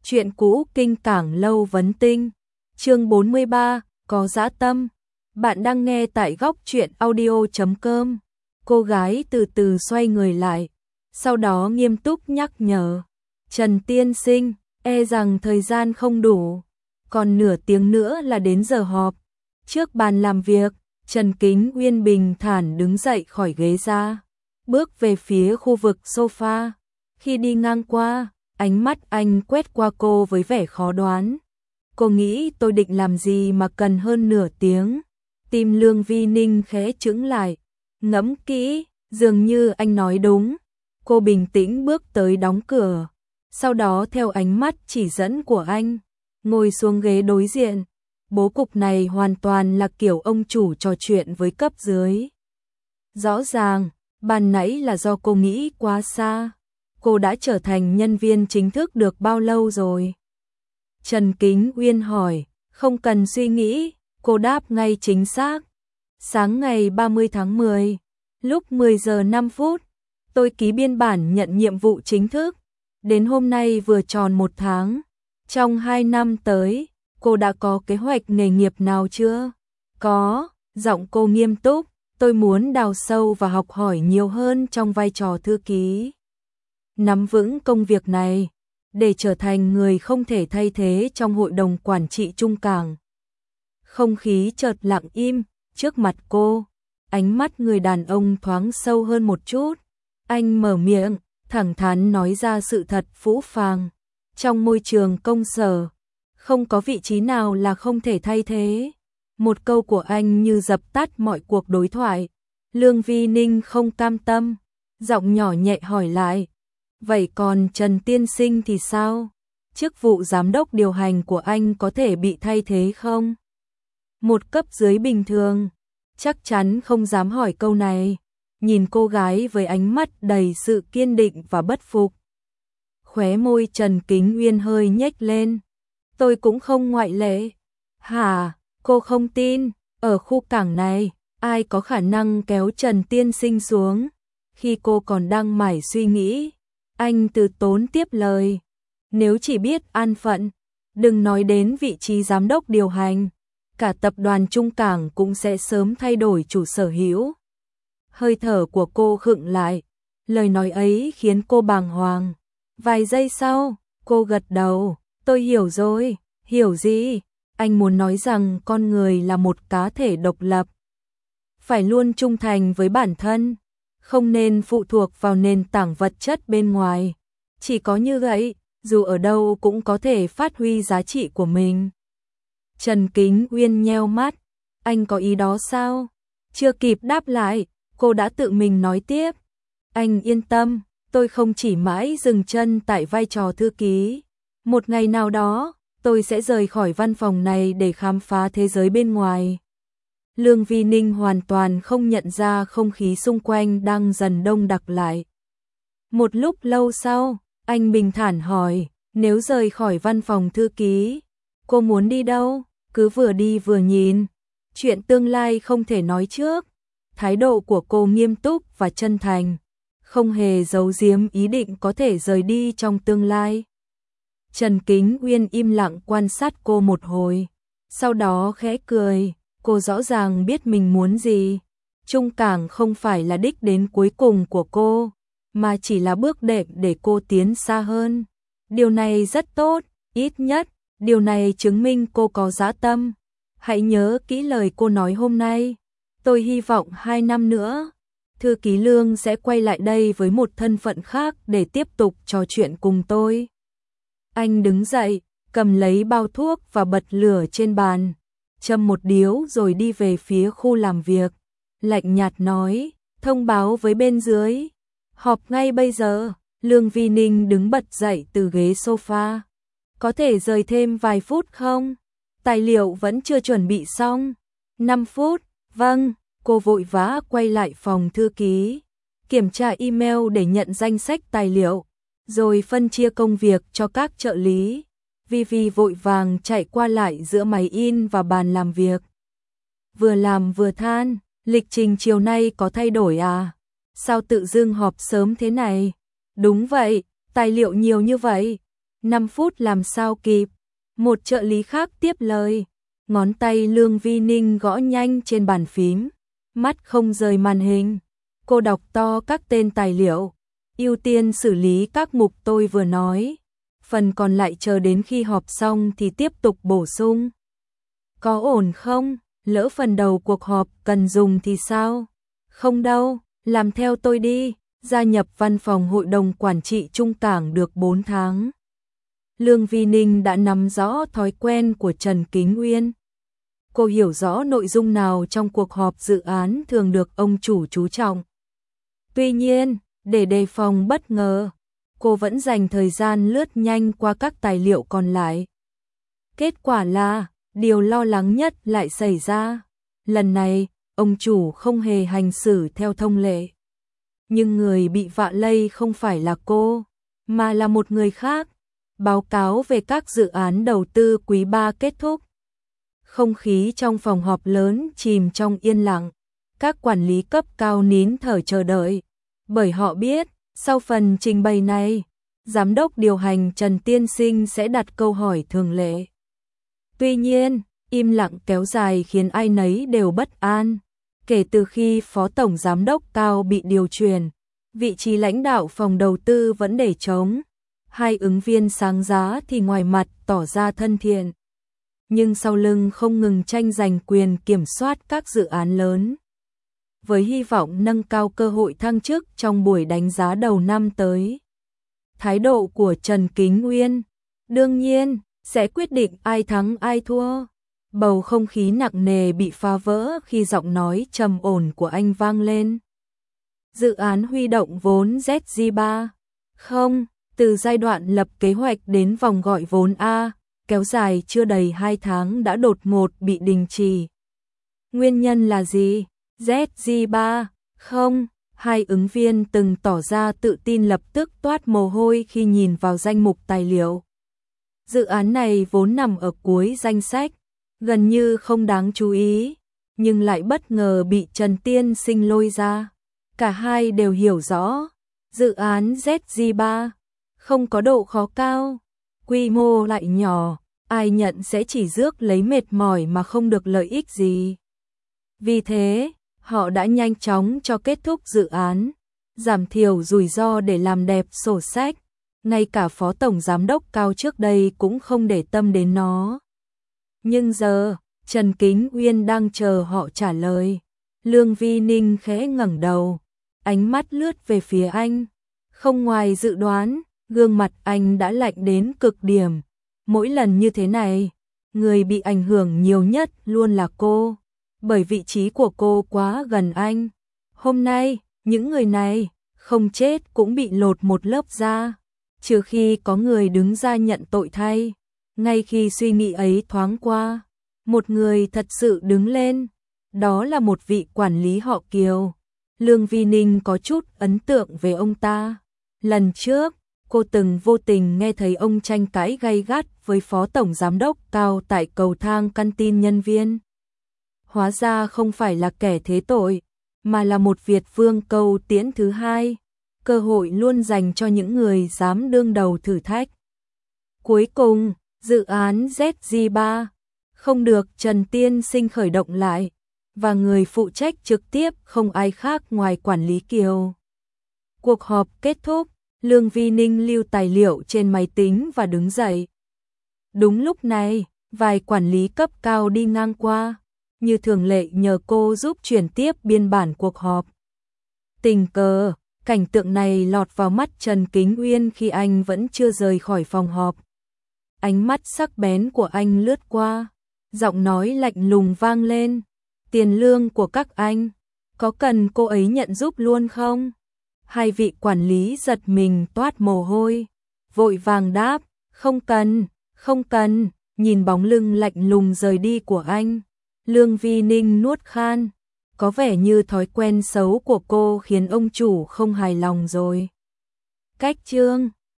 Chuyện cũ kinh cảng lâu vấn tinh. Chương 43, có dã tâm. Bạn đang nghe tại góc truyện audio.com. Cô gái từ từ xoay người lại, sau đó nghiêm túc nhắc nhở. Trần tiên sinh, e rằng thời gian không đủ, còn nửa tiếng nữa là đến giờ họp. Trước bàn làm việc, Trần Kính Uyên bình thản đứng dậy khỏi ghế ra, bước về phía khu vực sofa. Khi đi ngang qua, ánh mắt anh quét qua cô với vẻ khó đoán. Cô nghĩ tôi định làm gì mà cần hơn nửa tiếng? Tim Lương Vi Ninh khẽ chững lại, ngẫm kỹ, dường như anh nói đúng. Cô bình tĩnh bước tới đóng cửa, sau đó theo ánh mắt chỉ dẫn của anh, ngồi xuống ghế đối diện. Bố cục này hoàn toàn là kiểu ông chủ trò chuyện với cấp dưới. Rõ ràng, ban nãy là do cô nghĩ quá xa. Cô đã trở thành nhân viên chính thức được bao lâu rồi? Trần Kính Uyên hỏi, không cần suy nghĩ, cô đáp ngay chính xác. Sáng ngày 30 tháng 10, lúc 10 giờ 5 phút, tôi ký biên bản nhận nhiệm vụ chính thức. Đến hôm nay vừa tròn 1 tháng. Trong 2 năm tới, cô đã có kế hoạch nghề nghiệp nào chưa? Có, giọng cô nghiêm túc, tôi muốn đào sâu và học hỏi nhiều hơn trong vai trò thư ký. Nắm vững công việc này, để trở thành người không thể thay thế trong hội đồng quản trị Trung Cảng. Không khí chợt lặng im, trước mặt cô, ánh mắt người đàn ông thoáng sâu hơn một chút. Anh mở miệng, thẳng thắn nói ra sự thật phũ phàng. Trong môi trường công sở, không có vị trí nào là không thể thay thế. Một câu của anh như dập tắt mọi cuộc đối thoại. Lương Vi Ninh không cam tâm, giọng nhỏ nhẹ hỏi lại. Vậy còn Trần tiên sinh thì sao? Chức vụ giám đốc điều hành của anh có thể bị thay thế không? Một cấp dưới bình thường chắc chắn không dám hỏi câu này, nhìn cô gái với ánh mắt đầy sự kiên định và bất phục. Khóe môi Trần Kính Uyên hơi nhếch lên. Tôi cũng không ngoại lệ. Hả, cô không tin, ở khu cảng này, ai có khả năng kéo Trần tiên sinh xuống? Khi cô còn đang mải suy nghĩ, anh từ tốn tiếp lời. Nếu chỉ biết an phận, đừng nói đến vị trí giám đốc điều hành, cả tập đoàn Trung Cảng cũng sẽ sớm thay đổi chủ sở hữu. Hơi thở của cô khựng lại, lời nói ấy khiến cô bàng hoàng. Vài giây sau, cô gật đầu, tôi hiểu rồi. Hiểu gì? Anh muốn nói rằng con người là một cá thể độc lập, phải luôn trung thành với bản thân, không nên phụ thuộc vào nền tảng vật chất bên ngoài. Chỉ có như vậy, dù ở đâu cũng có thể phát huy giá trị của mình. Trần Kính Uyên nheo mắt, anh có ý đó sao? Chưa kịp đáp lại, cô đã tự mình nói tiếp. Anh yên tâm, tôi không chỉ mãi dừng chân tại vai trò thư ký. Một ngày nào đó, tôi sẽ rời khỏi văn phòng này để khám phá thế giới bên ngoài. Lương Vi Ninh hoàn toàn không nhận ra không khí xung quanh đang dần đông đặc lại. Một lúc lâu sau, anh bình thản hỏi, nếu rời khỏi văn phòng thư ký, cô muốn đi đâu? Cứ vừa đi vừa nhìn. Chuyện tương lai không thể nói trước. Thái độ của cô nghiêm túc và chân thành, không hề giấu giếm ý định có thể rời đi trong tương lai. Trần Kính Uyên im lặng quan sát cô một hồi, sau đó khẽ cười. Cô rõ ràng biết mình muốn gì. Trung Cảng không phải là đích đến cuối cùng của cô, mà chỉ là bước đệm để cô tiến xa hơn. Điều này rất tốt, ít nhất, điều này chứng minh cô có dã tâm. Hãy nhớ kỹ lời cô nói hôm nay. Tôi hy vọng 2 năm nữa, thư ký Lương sẽ quay lại đây với một thân phận khác để tiếp tục trò chuyện cùng tôi. Anh đứng dậy, cầm lấy bao thuốc và bật lửa trên bàn, châm một điếu rồi đi về phía khu làm việc. Lạnh nhạt nói, thông báo với bên dưới. Họp ngay bây giờ. Lương Vi Ninh đứng bật dậy từ ghế sofa. Có thể rời thêm vài phút không? Tài liệu vẫn chưa chuẩn bị xong. 5 phút, vâng. Cô vội vã quay lại phòng thư ký, kiểm tra email để nhận danh sách tài liệu, rồi phân chia công việc cho các trợ lý. Vivi vội vàng chạy qua lại giữa máy in và bàn làm việc. Vừa làm vừa than, lịch trình chiều nay có thay đổi à? Sao tự dưng họp sớm thế này? Đúng vậy, tài liệu nhiều như vậy. 5 phút làm sao kịp. Một trợ lý khác tiếp lời. Ngón tay Lương Vi Ninh gõ nhanh trên bàn phím, mắt không rời màn hình. Cô đọc to các tên tài liệu, ưu tiên xử lý các mục tôi vừa nói. Phần còn lại chờ đến khi họp xong thì tiếp tục bổ sung. Có ổn không? Lỡ phần đầu cuộc họp cần dùng thì sao? Không đâu, làm theo tôi đi. Gia nhập văn phòng hội đồng quản trị Trung Cảng được 4 tháng. Lương Vi Ninh đã nắm rõ thói quen của Trần Kính Uyên. Cô hiểu rõ nội dung nào trong cuộc họp dự án thường được ông chủ chú trọng. Tuy nhiên, để đề phòng bất ngờ, cô vẫn dành thời gian lướt nhanh qua các tài liệu còn lại. Kết quả là, điều lo lắng nhất lại xảy ra. Lần này, ông chủ không hề hành xử theo thông lệ. Nhưng người bị vạ lây không phải là cô, mà là một người khác. Báo cáo về các dự án đầu tư quý 3 kết thúc. Không khí trong phòng họp lớn chìm trong yên lặng. Các quản lý cấp cao nín thở chờ đợi. Bởi họ biết, sau phần trình bày này, Giám đốc điều hành Trần Tiên Sinh sẽ đặt câu hỏi thường lệ. Tuy nhiên, im lặng kéo dài khiến ai nấy đều bất an. Kể từ khi Phó Tổng Giám đốc Cao bị điều chuyển, vị trí lãnh đạo phòng đầu tư vẫn để trống. Hai ứng viên sáng giá thì ngoài mặt tỏ ra thân thiện, nhưng sau lưng không ngừng tranh giành quyền kiểm soát các dự án lớn. Với hy vọng nâng cao cơ hội thăng chức trong buổi đánh giá đầu năm tới. Thái độ của Trần Kính Uyên, đương nhiên, sẽ quyết định ai thắng ai thua. Bầu không khí nặng nề bị phá vỡ khi giọng nói trầm ổn của anh vang lên. Dự án huy động vốn ZG3. Không, từ giai đoạn lập kế hoạch đến vòng gọi vốn A, kéo dài chưa đầy 2 tháng đã đột ngột bị đình chỉ. Nguyên nhân là gì? ZG3. Không, hai ứng viên từng tỏ ra tự tin lập tức toát mồ hôi khi nhìn vào danh mục tài liệu. Dự án này vốn nằm ở cuối danh sách, gần như không đáng chú ý, nhưng lại bất ngờ bị Trần Tiên Sinh lôi ra. Cả hai đều hiểu rõ, dự án ZG3 không có độ khó cao, quy mô lại nhỏ, ai nhận sẽ chỉ rước lấy mệt mỏi mà không được lợi ích gì. Vì thế, họ đã nhanh chóng cho kết thúc dự án, giảm thiểu rủi ro để làm đẹp sổ sách. Ngay cả Phó Tổng Giám đốc Cao trước đây cũng không để tâm đến nó. Nhưng giờ, Trần Kính Uyên đang chờ họ trả lời. Lương Vi Ninh khẽ ngẩng đầu, ánh mắt lướt về phía anh. Không ngoài dự đoán, gương mặt anh đã lạnh đến cực điểm. Mỗi lần như thế này, người bị ảnh hưởng nhiều nhất luôn là cô, bởi vị trí của cô quá gần anh. Hôm nay, những người này, không chết cũng bị lột một lớp da, trừ khi có người đứng ra nhận tội thay. Ngay khi suy nghĩ ấy thoáng qua, một người thật sự đứng lên, đó là một vị quản lý họ Kiều. Lương Vi Ninh có chút ấn tượng về ông ta. Lần trước, cô từng vô tình nghe thấy ông tranh cãi gay gắt với Phó Tổng Giám đốc Cao tại cầu thang căn tin nhân viên. Hóa ra không phải là kẻ thế tội, mà là một Việt vương câu tiễn thứ hai. Cơ hội luôn dành cho những người dám đương đầu thử thách. Cuối cùng, dự án ZG3 không được Trần Tiên Sinh khởi động lại, và người phụ trách trực tiếp không ai khác ngoài quản lý Kiều. Cuộc họp kết thúc, Lương Vi Ninh lưu tài liệu trên máy tính và đứng dậy. Đúng lúc này, vài quản lý cấp cao đi ngang qua, như thường lệ nhờ cô giúp chuyển tiếp biên bản cuộc họp. Tình cờ, cảnh tượng này lọt vào mắt Trần Kính Uyên khi anh vẫn chưa rời khỏi phòng họp. Ánh mắt sắc bén của anh lướt qua, giọng nói lạnh lùng vang lên. Tiền lương của các anh, có cần cô ấy nhận giúp luôn không? Hai vị quản lý giật mình toát mồ hôi, vội vàng đáp, không cần, không cần. Nhìn bóng lưng lạnh lùng rời đi của anh, Lương Vi Ninh nuốt khan. Có vẻ như thói quen xấu của cô khiến ông chủ không hài lòng rồi. Cách chương